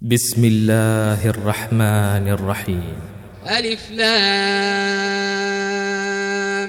بسم الله الرحمن الرحيم. ألف لام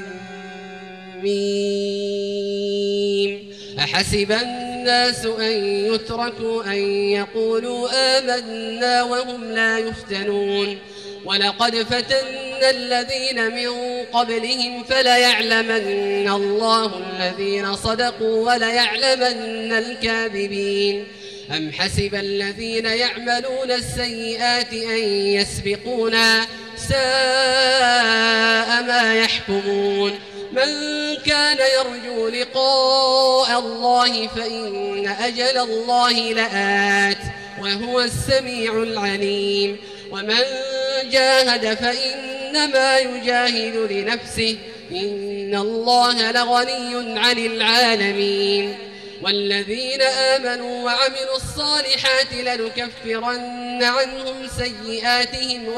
ميم. أحسب الناس أن يتركوا أن يقولوا آمنا وهم لا يفتنون ولقد فتنا الذين من قبلهم فليعلمن الله الذين صدقوا وليعلمن الكاذبين. أم حسب الذين يعملون السيئات أن يسبقونا ساء ما يحكمون. من كان يرجو لقاء الله فإن أجل الله لآت وهو السميع العليم. ومن جاهد فإنما يجاهد لنفسه إن الله لغني عن العالمين. والذين آمنوا وعملوا الصالحات لنكفرن عنهم سيئاتهم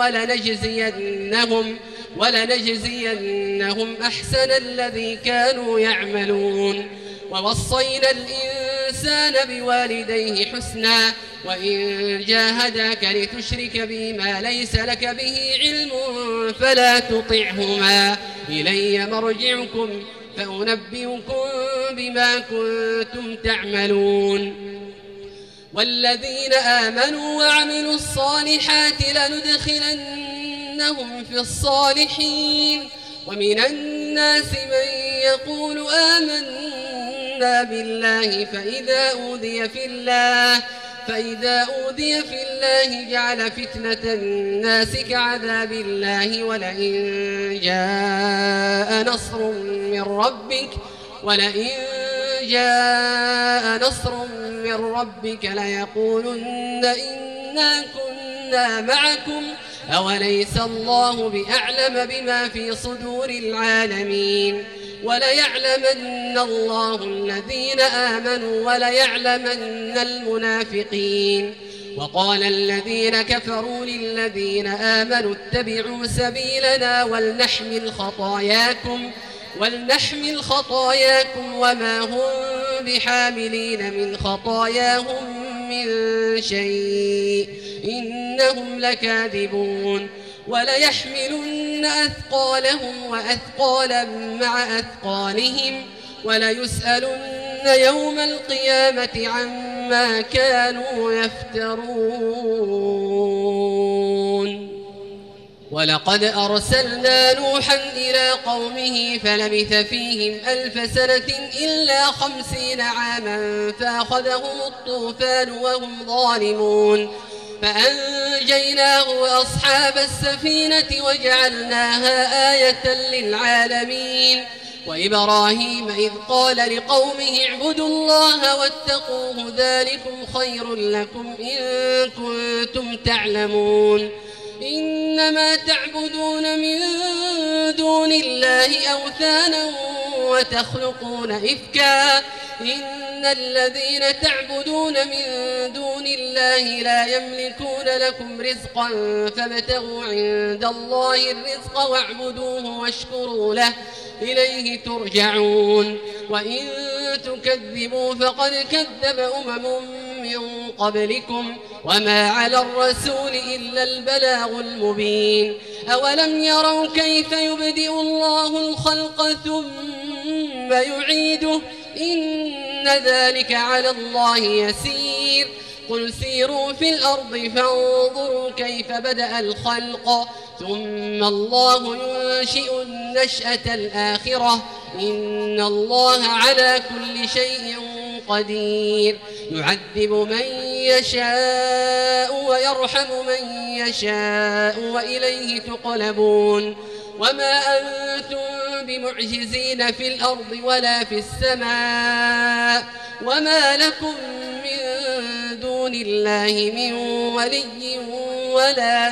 ولنجزينهم أحسن الذي كانوا يعملون. ووصينا الإنسان بوالديه حسنا وإن جاهداك لتشرك بي ما ليس لك به علم فلا تطعهما إلي مرجعكم فأنبئكم بما كنتم تعملون. والذين آمنوا وعملوا الصالحات لندخلنهم في الصالحين. ومن الناس من يقول آمنا بالله فإذا أوذي في الله جعل فتنة الناس كعذاب الله ولئن جاء نصر من ربك ليقولن إنا كنا معكم أوليس الله بأعلم بما في صدور العالمين. وليعلمن الله الذين آمنوا وليعلمن المنافقين. وقال الذين كفروا للذين آمنوا اتبعوا سبيلنا ولنحمل خطاياكم وما هم بحاملين من خطاياهم من شيء إنهم لكاذبون. وليحملن أثقالهم وأثقالا مع أثقالهم وليسألن يوم القيامة عما كانوا يفترون. ولقد أرسلنا نوحا إلى قومه فلبث فيهم 1000 سنة إلا 50 عاما فأخذهم الطوفان وهم ظالمون فأنجيناه وأصحاب السفينة وجعلناها آية للعالمين. وإبراهيم إذ قال لقومه اعبدوا الله واتقوه ذلكم خير لكم إن كنتم تعلمون. إنما تعبدون من دون الله أوثانا وتخلقون إفكا إن الذين تعبدون من دون الله لا يملكون لكم رزقا فابتغوا عند الله الرزق واعبدوه واشكروا له إليه ترجعون. وإن تكذبوا فقد كذب أمم من قبلكم وما على الرسول إلا البلاغ المبين. أولم يروا كيف يبدئ الله الخلق ثم يعيده إن ذلك على الله يسير. قل سيروا في الأرض فانظروا كيف بدأ الخلق ثم الله ينشئ النشأة الآخرة إن الله على كل شيء قدير. يعذب من يشاء ويرحم من يشاء وإليه تقلبون. وما أنتم بمعجزين في الأرض ولا في السماء وما لكم من دون الله من ولي ولا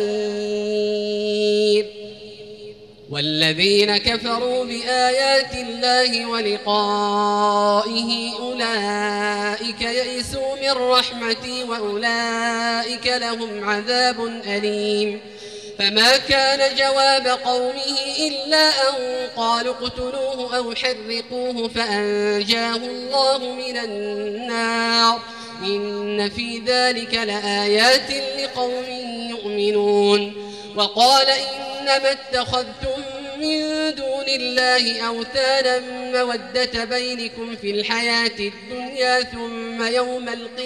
نصير. والذين كفروا بآيات الله ولقائه أولئك يئسوا من رحمتي وأولئك لهم عذاب أليم. فما كان جواب قومه إلا أن قالوا اقتلوه أو حرقوه فأنجاه الله من النار إن في ذلك لآيات لقوم يؤمنون. وقال إنما اتخذتم من دون الله أوثانا مودة بينكم في الحياة الدنيا ثم يوم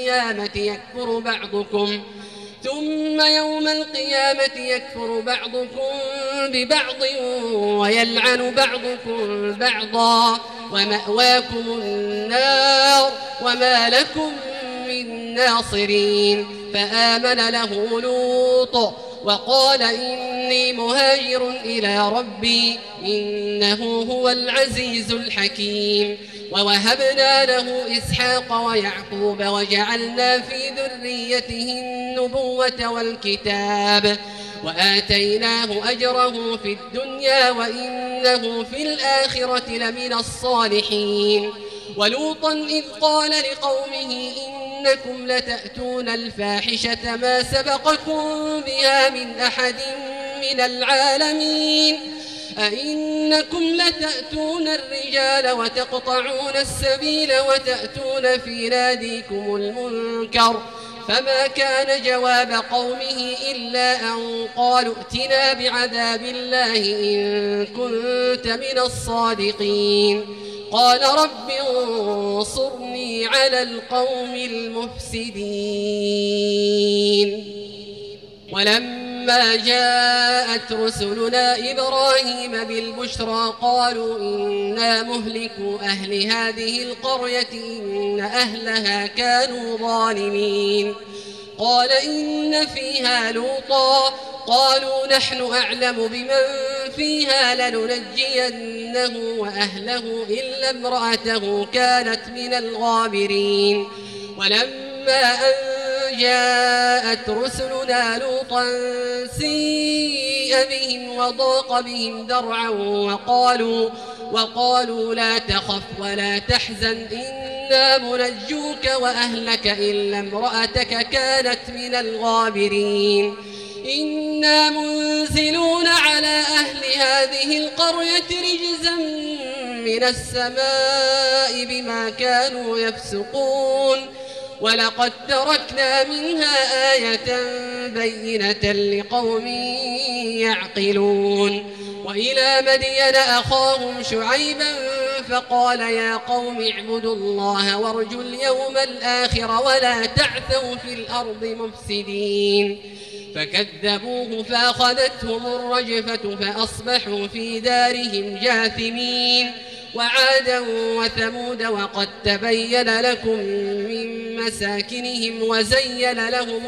القيامة يكفر بعضكم ببعض ويلعن بعضكم بعضا ومأواكم النار وما لكم من ناصرين. فآمن له لوط وقال إني مهاجر إلى ربي إنه هو العزيز الحكيم. ووهبنا له إسحاق ويعقوب وجعلنا في ذريته النبوة والكتاب وآتيناه أجره في الدنيا وإنه في الآخرة لمن الصالحين. ولوطا إذ قال لقومه إنكم لتأتون الفاحشة ما سبقكم بها من أحد من العالمين أئنكم لتأتون الرجال وتقطعون السبيل وتأتون في ناديكم المنكر. فما كان جواب قومه إلا أن قالوا ائتنا بعذاب الله إن كنت من الصادقين. قال رب انصرني على القوم المفسدين. ولما جاءت رسلنا إبراهيم بالبشرى قالوا إنا مهلكو أهل هذه القرية إن أهلها كانوا ظالمين. قال إن فيها لوطا قالوا نحن أعلم بمن فيها لننجينه وأهله إلا امرأته كانت من الغابرين. ولما أن جاءت رسلنا لوطا سيء بهم وضاق بهم ذرعا وقالوا لا تخف ولا تحزن إنا منجوك وأهلك إلا امرأتك كانت من الغابرين. إنا منزلون على أهل هذه القرية رجزا من السماء بما كانوا يفسقون. ولقد تركنا منها آية بينة لقوم يعقلون. وإلى مدين أخاهم شعيبا فقال يا قوم اعبدوا الله وارجوا اليوم الآخر ولا تعثوا في الأرض مفسدين. فكذبوه فأخذتهم الرجفة فأصبحوا في دارهم جاثمين. وعادا وثمود وقد تبين لكم من مساكنهم وزين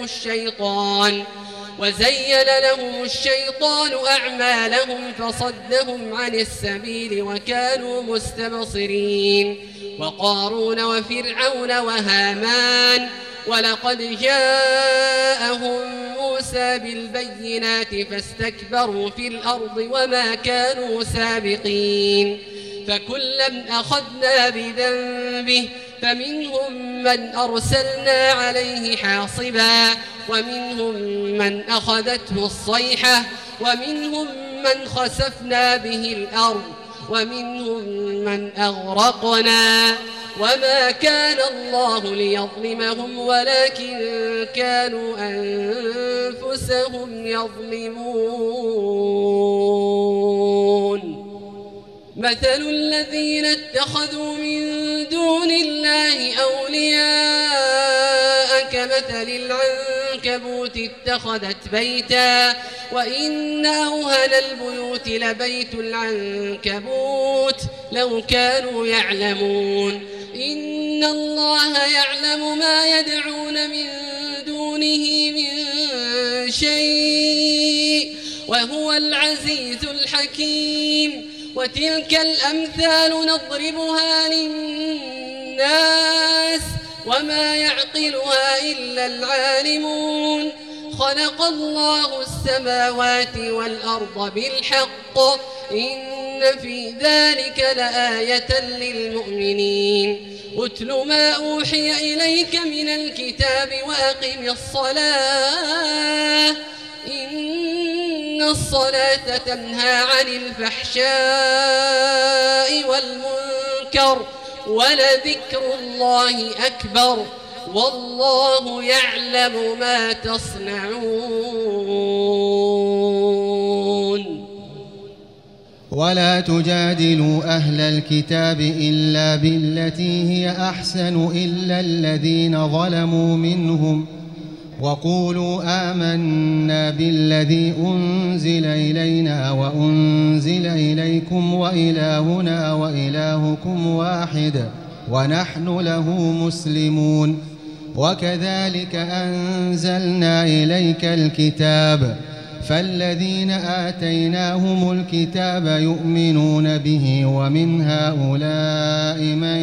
لهم الشيطان أعمالهم فصدهم عن السبيل وكانوا مستبصرين. وقارون وفرعون وهامان ولقد جاءهم موسى بالبينات فاستكبروا في الأرض وما كانوا سابقين. فكلا أخذنا بذنبه فمنهم من أرسلنا عليه حاصبا ومنهم من أخذته الصيحة ومنهم من خسفنا به الأرض ومنهم من أغرقنا. وما كان الله ليظلمهم ولكن كانوا أنفسهم يظلمون. مثل الذين اتخذوا من دون الله أولياء كمثل العنكبوت اتخذت بيتا وإن أوهن البيوت لبيت العنكبوت لو كانوا يعلمون. إن الله يعلم ما يدعون من دونه من شيء وهو العزيز الحكيم. وتلك الأمثال نضربها للناس وما يعقلها إلا العالمون. خلق الله السماوات والأرض بالحق إن في ذلك لآية للمؤمنين. أتل ما أوحي إليك من الكتاب وأقم الصلاة إن الصلاة تنهى عن الفحشاء والمنكر ولذكر الله أكبر والله يعلم ما تصنعون. ولا تجادلوا أهل الكتاب إلا بالتي هي أحسن إلا الذين ظلموا منهم وقولوا آمنا بالذي أنزل إلينا وأنزل إليكم وإلهنا وإلهكم واحد ونحن له مسلمون. وكذلك أنزلنا إليك الكتاب فالذين آتيناهم الكتاب يؤمنون به ومن هؤلاء من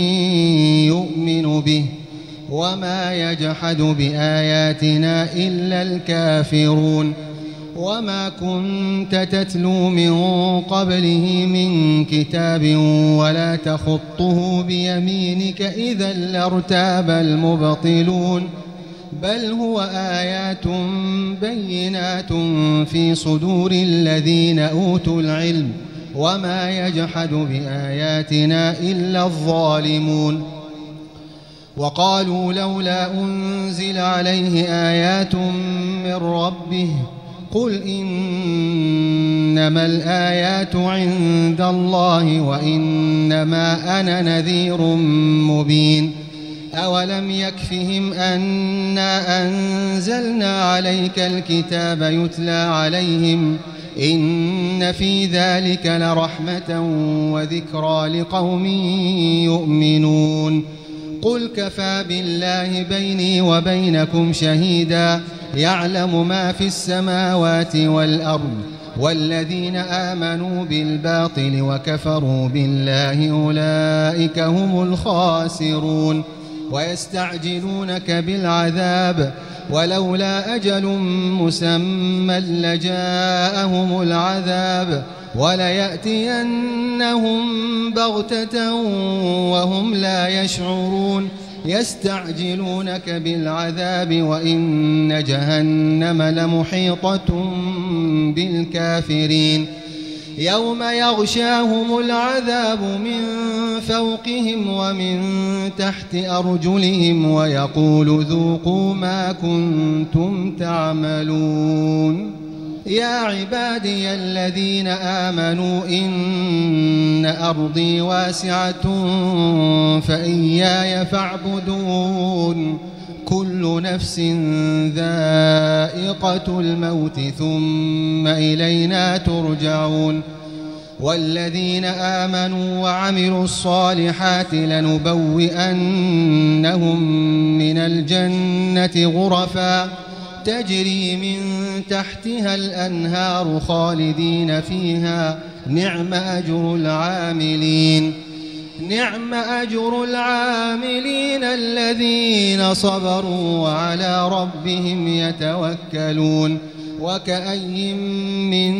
يؤمن به وما يجحد بآياتنا إلا الكافرون. وما كنت تتلو من قبله من كتاب ولا تخطه بيمينك إذا لارتاب المبطلون بل هو آيات بينات في صدور الذين أوتوا العلم وما يجحد بآياتنا إلا الظالمون. وقالوا لولا أنزل عليه آيات من ربه قل إنما الآيات عند الله وإنما أنا نذير مبين. أولم يكفهم أنا أنزلنا عليك الكتاب يتلى عليهم إن في ذلك لرحمة وذكرى لقوم يؤمنون. قل كفى بالله بيني وبينكم شهيدا يعلم ما في السماوات والأرض والذين آمنوا بالباطل وكفروا بالله أولئك هم الخاسرون. ويستعجلونك بالعذاب ولولا أجل مسمى لجاءهم العذاب وليأتينهم بغتة وهم لا يشعرون. يستعجلونك بالعذاب وإن جهنم لمحيطة بالكافرين. يوم يغشاهم العذاب من فوقهم ومن تحت أرجلهم ويقول ذوقوا ما كنتم تعملون. يا عبادي الذين آمنوا إن أرضي واسعة فإياي فاعبدون. كل نفس ذائقة الموت ثم إلينا ترجعون. والذين آمنوا وعملوا الصالحات لنبوئنهم من الجنة غرفا تجري من تحتها الأنهار خالدين فيها نعم أجر العاملين. نعم أجر العاملين الذين صبروا وعلى ربهم يتوكلون. وكأي من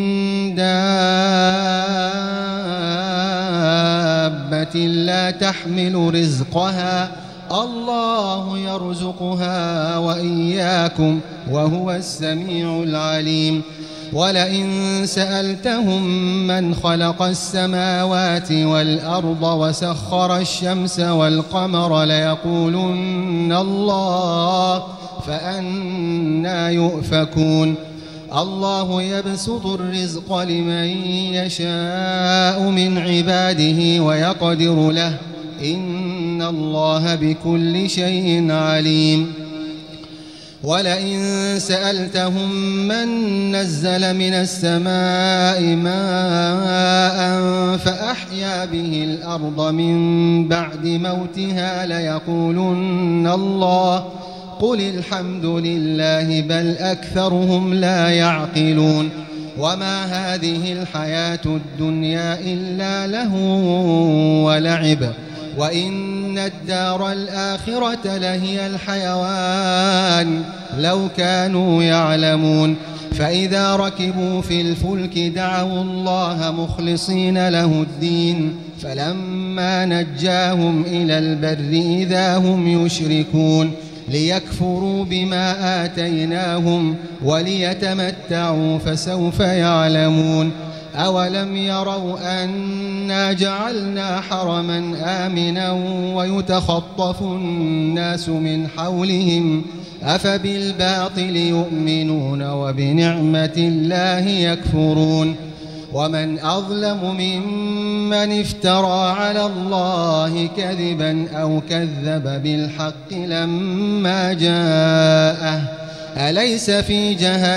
دابة لا تحمل رزقها الله يرزقها وإياكم وهو السميع العليم. ولئن سألتهم من خلق السماوات والأرض وسخر الشمس والقمر ليقولن الله فأنى يؤفكون. الله يبسط الرزق لمن يشاء من عباده ويقدر له إن الله بكل شيء عليم. ولئن سألتهم من نزل من السماء ماء فأحيا به الأرض من بعد موتها ليقولن الله قل الحمد لله بل أكثرهم لا يعقلون. وما هذه الحياة الدنيا إلا لهو ولعب وإن الدار الآخرة لهي الحيوان لو كانوا يعلمون. فإذا ركبوا في الفلك دعوا الله مخلصين له الدين فلما نجاهم إلى البر إذا هم يشركون ليكفروا بما آتيناهم وليتمتعوا فسوف يعلمون. أولم يروا أنا جعلنا حرما آمنا ويتخطف الناس من حولهم أفبالباطل يؤمنون وبنعمة الله يكفرون ومن أظلم ممن افترى على الله كذبا أو كذب بالحق لما جاءه أليس في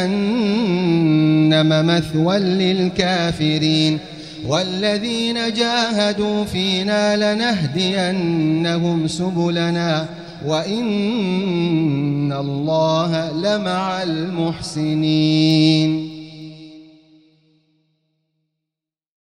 جهنم مثوى للكافرين والذين جاهدوا فينا لنهدينهم سبلنا وإن الله لمع المحسنين